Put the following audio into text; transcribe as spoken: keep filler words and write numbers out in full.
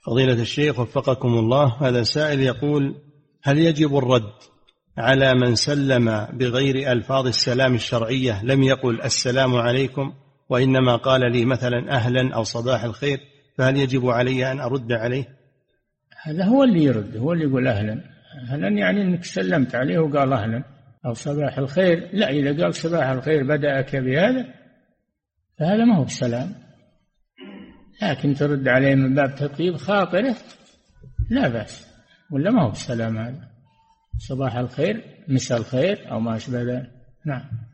فضيلة الشيخ وفقكم الله، هذا سائل يقول: هل يجب الرد على من سلم بغير ألفاظ السلام الشرعية، لم يقل السلام عليكم وإنما قال لي مثلا أهلا أو صباح الخير، فهل يجب علي أن أرد عليه؟ هذا هو اللي يرد، هو اللي يقول أهلا. أهلا يعني أنك سلمت عليه وقال أهلا. أو صباح الخير، لا، إذا قال صباح الخير بدأك بهذا فهذا ما هو بسلام، لكن ترد عليه من باب تطيب خاطره لا بأس، ولا ما هو بسلام هذا. صباح الخير، مساء الخير، أو ما أشبه ذلك. نعم.